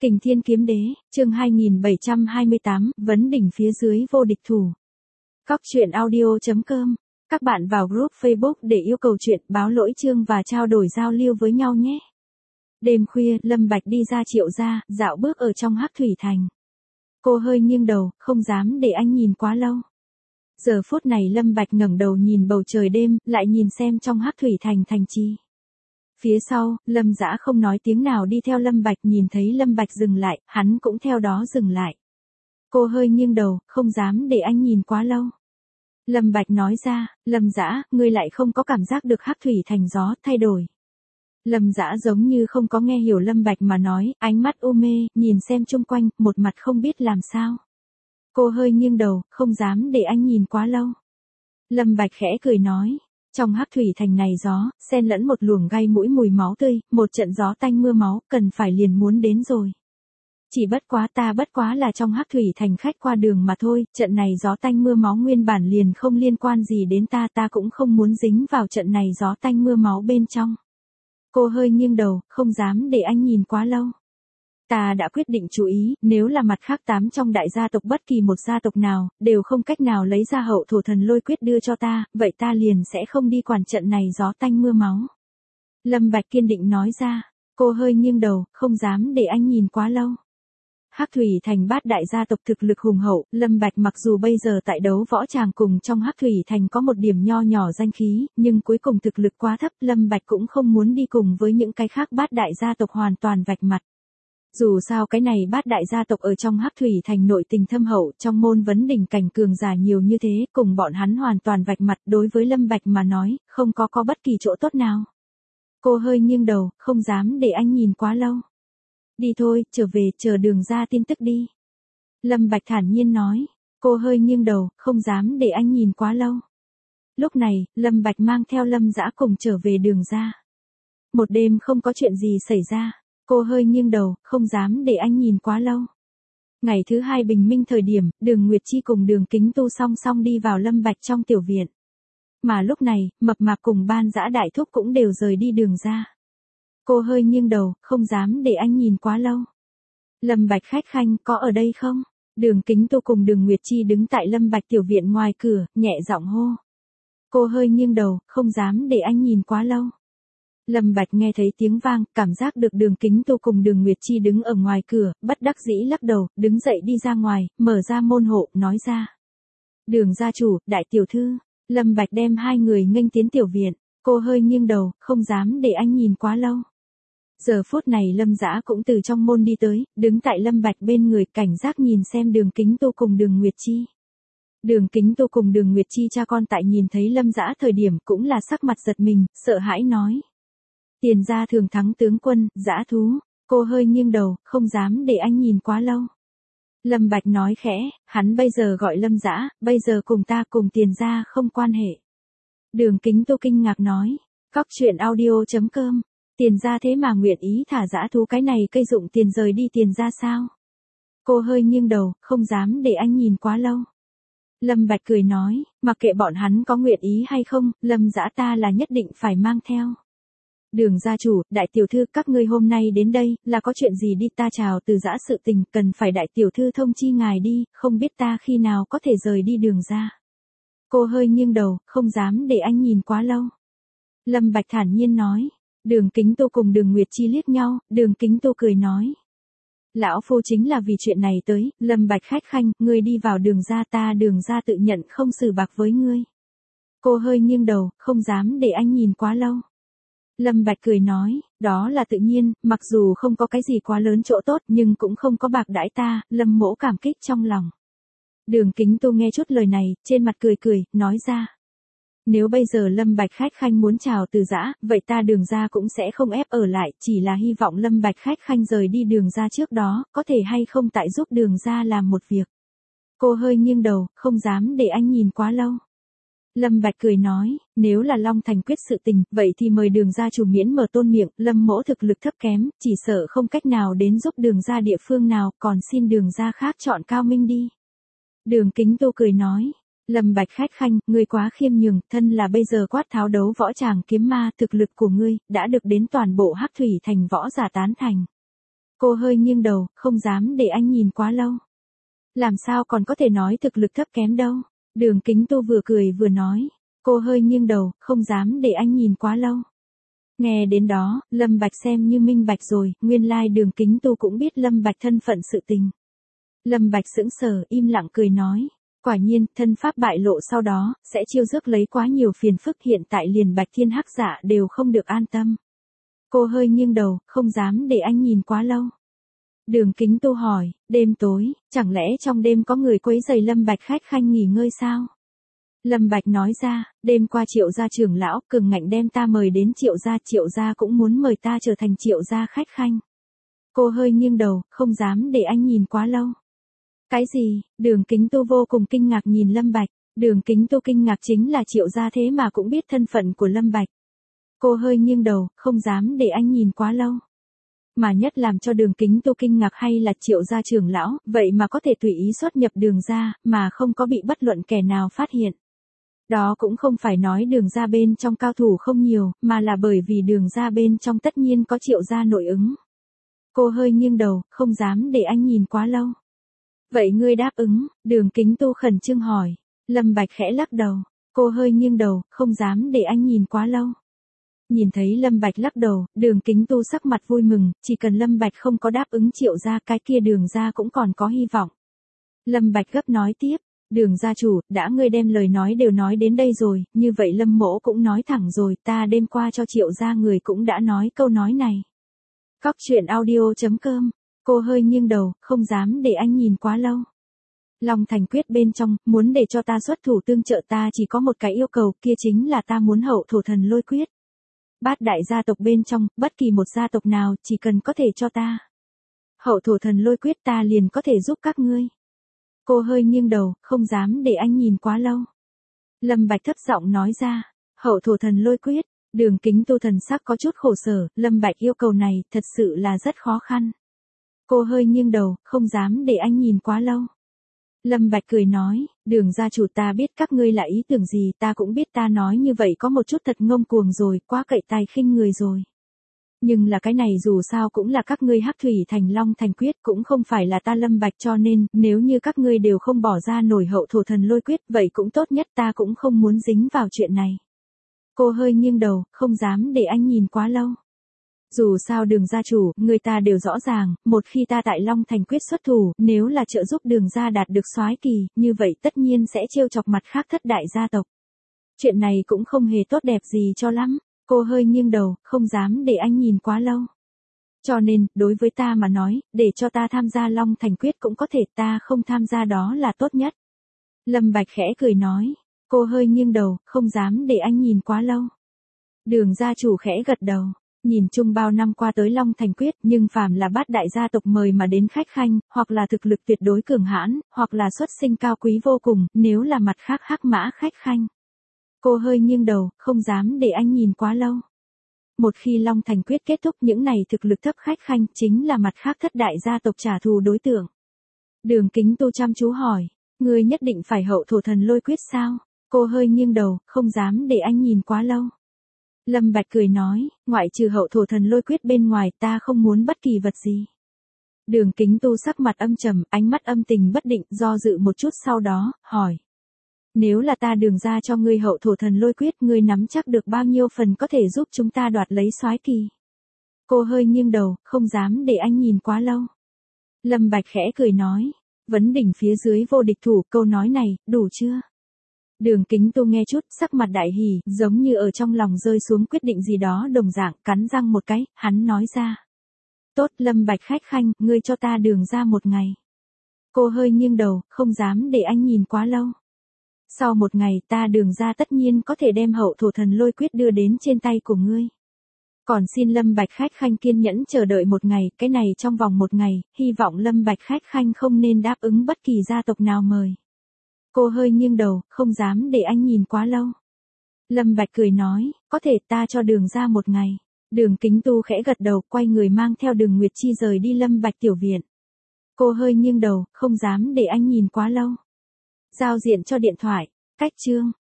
Kình Thiên Kiếm Đế, chương 2728, vấn đỉnh phía dưới vô địch thủ. Cóc truyện audio.com. Các bạn vào group Facebook để yêu cầu chuyện, báo lỗi chương và trao đổi giao lưu với nhau nhé. Đêm khuya, Lâm Bạch đi ra Triệu gia, dạo bước ở trong Hắc Thủy Thành. Cô hơi nghiêng đầu, không dám để anh nhìn quá lâu. Giờ phút này Lâm Bạch ngẩng đầu nhìn bầu trời đêm, lại nhìn xem trong Hắc Thủy Thành thành trì. Phía sau, Lâm Dã không nói tiếng nào đi theo Lâm Bạch, nhìn thấy Lâm Bạch dừng lại, hắn cũng theo đó dừng lại. Cô hơi nghiêng đầu, không dám để anh nhìn quá lâu. Lâm Bạch nói ra, Lâm Dã, ngươi lại không có cảm giác được Hắc Thủy Thành gió thay đổi. Lâm Dã giống như không có nghe hiểu Lâm Bạch mà nói, ánh mắt u mê, nhìn xem chung quanh, một mặt không biết làm sao. Cô hơi nghiêng đầu, không dám để anh nhìn quá lâu. Lâm Bạch khẽ cười nói. Trong Hắc Thủy Thành này gió, xen lẫn một luồng gai mũi mùi máu tươi, một trận gió tanh mưa máu, cần phải liền muốn đến rồi. Chỉ bất quá là trong Hắc Thủy Thành khách qua đường mà thôi, trận này gió tanh mưa máu nguyên bản liền không liên quan gì đến ta cũng không muốn dính vào trận này gió tanh mưa máu bên trong. Cô hơi nghiêng đầu, không dám để anh nhìn quá lâu. Ta đã quyết định chú ý, nếu là mặt khác 8 trong đại gia tộc bất kỳ một gia tộc nào, đều không cách nào lấy ra hậu thổ thần lôi quyết đưa cho ta, vậy ta liền sẽ không đi quản trận này gió tanh mưa máu. Lâm Bạch kiên định nói ra, cô hơi nghiêng đầu, không dám để anh nhìn quá lâu. Hắc Thủy Thành bát đại gia tộc thực lực hùng hậu, Lâm Bạch mặc dù bây giờ tại đấu võ tràng cùng trong Hắc Thủy Thành có một điểm nho nhỏ danh khí, nhưng cuối cùng thực lực quá thấp, Lâm Bạch cũng không muốn đi cùng với những cái khác bát đại gia tộc hoàn toàn vạch mặt. Dù sao cái này bát đại gia tộc ở trong Hắc Thủy Thành nội tình thâm hậu, trong môn vấn đỉnh cảnh cường giả nhiều như thế, cùng bọn hắn hoàn toàn vạch mặt, đối với Lâm Bạch mà nói, không có bất kỳ chỗ tốt nào. Cô hơi nghiêng đầu, không dám để anh nhìn quá lâu. Đi thôi, trở về, chờ đường ra tin tức đi. Lâm Bạch thản nhiên nói. Cô hơi nghiêng đầu, không dám để anh nhìn quá lâu. Lúc này, Lâm Bạch mang theo Lâm Dã cùng trở về đường ra. Một đêm không có chuyện gì xảy ra. Cô hơi nghiêng đầu, không dám để anh nhìn quá lâu. Ngày thứ 2 bình minh thời điểm, Đường Nguyệt Chi cùng Đường Kính Tu song song đi vào Lâm Bạch trong tiểu viện. Mà lúc này, Mập Mạp cùng Ban Dã đại thúc cũng đều rời đi đường ra. Cô hơi nghiêng đầu, không dám để anh nhìn quá lâu. Lâm Bạch khách khanh, có ở đây không? Đường Kính Tu cùng Đường Nguyệt Chi đứng tại Lâm Bạch tiểu viện ngoài cửa, nhẹ giọng hô. Cô hơi nghiêng đầu, không dám để anh nhìn quá lâu. Lâm Bạch nghe thấy tiếng vang, cảm giác được Đường Kính Tu cùng Đường Nguyệt Chi đứng ở ngoài cửa, bất đắc dĩ lắc đầu, đứng dậy đi ra ngoài, mở ra môn hộ, nói ra. Đường gia chủ, đại tiểu thư. Lâm Bạch đem hai người nghênh tiến tiểu viện, cô hơi nghiêng đầu, không dám để anh nhìn quá lâu. Giờ phút này Lâm Dã cũng từ trong môn đi tới, đứng tại Lâm Bạch bên người, cảnh giác nhìn xem Đường Kính Tu cùng Đường Nguyệt Chi. Đường Kính Tu cùng Đường Nguyệt Chi cha con tại nhìn thấy Lâm Dã thời điểm cũng là sắc mặt giật mình, sợ hãi nói. Tiền gia thường thắng tướng quân, dã thú. Cô hơi nghiêng đầu, không dám để anh nhìn quá lâu. Lâm Bạch nói khẽ, hắn bây giờ gọi Lâm Dã, bây giờ cùng ta cùng Tiền gia không quan hệ. Đường Kính Tu kinh ngạc nói, cóc truyện audio.com. Tiền gia thế mà nguyện ý thả dã thú cái này cây dụng tiền rời đi Tiền gia sao? Cô hơi nghiêng đầu, không dám để anh nhìn quá lâu. Lâm Bạch cười nói, mặc kệ bọn hắn có nguyện ý hay không, Lâm Dã ta là nhất định phải mang theo. Đường gia chủ, đại tiểu thư, các ngươi hôm nay đến đây, là có chuyện gì đi, ta chào từ Dã sự tình, cần phải đại tiểu thư thông chi ngài đi, không biết ta khi nào có thể rời đi đường ra. Cô hơi nghiêng đầu, không dám để anh nhìn quá lâu. Lâm Bạch thản nhiên nói. Đường Kính Tu cùng Đường Nguyệt Chi liếc nhau, Đường Kính Tu cười nói. Lão phu chính là vì chuyện này tới, Lâm Bạch khách khanh, ngươi đi vào đường ra, ta đường ra tự nhận không xử bạc với ngươi. Cô hơi nghiêng đầu, không dám để anh nhìn quá lâu. Lâm Bạch cười nói, đó là tự nhiên, mặc dù không có cái gì quá lớn chỗ tốt nhưng cũng không có bạc đãi ta, Lâm mỗ cảm kích trong lòng. Đường Kính Tu nghe chút lời này, trên mặt cười, nói ra. Nếu bây giờ Lâm Bạch khách khanh muốn chào từ Dã, vậy ta đường ra cũng sẽ không ép ở lại, chỉ là hy vọng Lâm Bạch khách khanh rời đi đường ra trước đó, có thể hay không tại giúp đường ra làm một việc. Cô hơi nghiêng đầu, không dám để anh nhìn quá lâu. Lâm Bạch cười nói, nếu là Long Thành quyết sự tình, vậy thì mời đường gia chủ miễn mở tôn miệng, Lâm mỗ thực lực thấp kém, chỉ sợ không cách nào đến giúp đường gia địa phương nào, còn xin đường gia khác chọn cao minh đi. Đường Kính Tu cười nói. Lâm Bạch khách khanh, ngươi quá khiêm nhường, thân là bây giờ quát tháo đấu võ tràng kiếm ma, thực lực của ngươi đã được đến toàn bộ Hắc Thủy Thành võ giả tán thành. Cô hơi nghiêng đầu, không dám để anh nhìn quá lâu. Làm sao còn có thể nói thực lực thấp kém đâu. Đường Kính Tu vừa cười vừa nói. Cô hơi nghiêng đầu, không dám để anh nhìn quá lâu. Nghe đến đó, Lâm Bạch xem như minh bạch rồi, nguyên lai Đường Kính Tu cũng biết Lâm Bạch thân phận sự tình. Lâm Bạch sững sờ, im lặng cười nói. Quả nhiên, thân pháp bại lộ sau đó, sẽ chiêu rước lấy quá nhiều phiền phức, hiện tại liền Bạch Thiên Hắc Dạ đều không được an tâm. Cô hơi nghiêng đầu, không dám để anh nhìn quá lâu. Đường Kính Tu hỏi, đêm tối, chẳng lẽ trong đêm có người quấy rầy Lâm Bạch khách khanh nghỉ ngơi sao? Lâm Bạch nói ra, đêm qua Triệu gia trưởng lão cường ngạnh đem ta mời đến Triệu gia cũng muốn mời ta trở thành Triệu gia khách khanh. Cô hơi nghiêng đầu, không dám để anh nhìn quá lâu. Cái gì? Đường Kính Tu vô cùng kinh ngạc nhìn Lâm Bạch. Đường Kính Tu kinh ngạc chính là Triệu gia thế mà cũng biết thân phận của Lâm Bạch. Cô hơi nghiêng đầu, không dám để anh nhìn quá lâu. Mà nhất làm cho Đường Kính Tu kinh ngạc hay là Triệu gia trưởng lão, vậy mà có thể tùy ý xuất nhập Đường gia, mà không có bị bất luận kẻ nào phát hiện. Đó cũng không phải nói Đường gia bên trong cao thủ không nhiều, mà là bởi vì Đường gia bên trong tất nhiên có Triệu gia nội ứng. Cô hơi nghiêng đầu, không dám để anh nhìn quá lâu. Vậy ngươi đáp ứng? Đường Kính Tu khẩn trương hỏi. Lâm Bạch khẽ lắc đầu. Cô hơi nghiêng đầu, không dám để anh nhìn quá lâu. Nhìn thấy Lâm Bạch lắc đầu, Đường Kính Tu sắc mặt vui mừng, chỉ cần Lâm Bạch không có đáp ứng Triệu gia, cái kia Đường gia cũng còn có hy vọng. Lâm Bạch gấp nói tiếp, Đường gia chủ, đã ngươi đem lời nói đều nói đến đây rồi, như vậy Lâm mỗ cũng nói thẳng rồi, ta đêm qua cho Triệu gia người cũng đã nói câu nói này. Cóc truyện audio.com. Cô hơi nghiêng đầu, không dám để anh nhìn quá lâu. Long Thành Quyết bên trong, muốn để cho ta xuất thủ tương trợ ta chỉ có một cái yêu cầu, kia chính là ta muốn hậu thổ thần lôi quyết. Bát đại gia tộc bên trong, bất kỳ một gia tộc nào, chỉ cần có thể cho ta hậu thổ thần lôi quyết ta liền có thể giúp các ngươi. Cô hơi nghiêng đầu, không dám để anh nhìn quá lâu. Lâm Bạch thấp giọng nói ra, hậu thổ thần lôi quyết. Đường Kính Tu thần sắc có chút khổ sở, Lâm Bạch yêu cầu này, thật sự là rất khó khăn. Cô hơi nghiêng đầu, không dám để anh nhìn quá lâu. Lâm Bạch cười nói, Đường gia chủ, ta biết các ngươi là ý tưởng gì, ta cũng biết ta nói như vậy có một chút thật ngông cuồng rồi, quá cậy tài khinh người rồi. Nhưng là cái này dù sao cũng là các ngươi Hắc Thủy Thành Long Thành Quyết, cũng không phải là ta Lâm Bạch, cho nên, nếu như các ngươi đều không bỏ ra nổi hậu thổ thần lôi quyết, vậy cũng tốt nhất, ta cũng không muốn dính vào chuyện này. Cô hơi nghiêng đầu, không dám để anh nhìn quá lâu. Dù sao Đường gia chủ, người ta đều rõ ràng, một khi ta tại Long Thành Quyết xuất thủ, nếu là trợ giúp Đường gia đạt được soái kỳ, như vậy tất nhiên sẽ trêu chọc mặt khác thất đại gia tộc. Chuyện này cũng không hề tốt đẹp gì cho lắm. Cô hơi nghiêng đầu, không dám để anh nhìn quá lâu. Cho nên, đối với ta mà nói, để cho ta tham gia Long Thành Quyết cũng có thể, ta không tham gia đó là tốt nhất. Lâm Bạch khẽ cười nói. Cô hơi nghiêng đầu, không dám để anh nhìn quá lâu. Đường gia chủ khẽ gật đầu. Nhìn chung bao năm qua tới Long Thành Quyết, nhưng phàm là bát đại gia tộc mời mà đến khách khanh, hoặc là thực lực tuyệt đối cường hãn, hoặc là xuất sinh cao quý vô cùng, nếu là mặt khác Hắc Mã khách khanh. Cô hơi nghiêng đầu, không dám để anh nhìn quá lâu. Một khi Long Thành Quyết kết thúc, những này thực lực thấp khách khanh chính là mặt khác thất đại gia tộc trả thù đối tượng. Đường Kính Tu chăm chú hỏi, ngươi nhất định phải hậu thổ thần lôi quyết sao? Cô hơi nghiêng đầu, không dám để anh nhìn quá lâu. Lâm Bạch cười nói, ngoại trừ hậu thổ thần lôi quyết bên ngoài, ta không muốn bất kỳ vật gì. Đường Kính Tu sắc mặt âm trầm, ánh mắt âm tình bất định, do dự một chút sau đó, hỏi. Nếu là ta Đường gia cho ngươi hậu thổ thần lôi quyết, ngươi nắm chắc được bao nhiêu phần có thể giúp chúng ta đoạt lấy soái kỳ? Cô hơi nghiêng đầu, không dám để anh nhìn quá lâu. Lâm Bạch khẽ cười nói, vấn đỉnh phía dưới vô địch thủ, câu nói này, đủ chưa? Đường Kính Tu nghe chút, sắc mặt đại hỉ, giống như ở trong lòng rơi xuống quyết định gì đó đồng dạng, cắn răng một cái, hắn nói ra. Tốt, Lâm Bạch khách khanh, ngươi cho ta Đường gia một ngày. Cô hơi nghiêng đầu, không dám để anh nhìn quá lâu. Sau một ngày, ta Đường gia tất nhiên có thể đem hậu thổ thần lôi quyết đưa đến trên tay của ngươi. Còn xin Lâm Bạch khách khanh kiên nhẫn chờ đợi một ngày, cái này trong vòng một ngày, hy vọng Lâm Bạch khách khanh không nên đáp ứng bất kỳ gia tộc nào mời. Cô hơi nghiêng đầu, không dám để anh nhìn quá lâu. Lâm Bạch cười nói, có thể, ta cho Đường gia một ngày. Đường Kính Tu khẽ gật đầu, quay người mang theo Đường Nguyệt Chi rời đi Lâm Bạch tiểu viện. Cô hơi nghiêng đầu, không dám để anh nhìn quá lâu. Giao diện cho điện thoại, cách chương.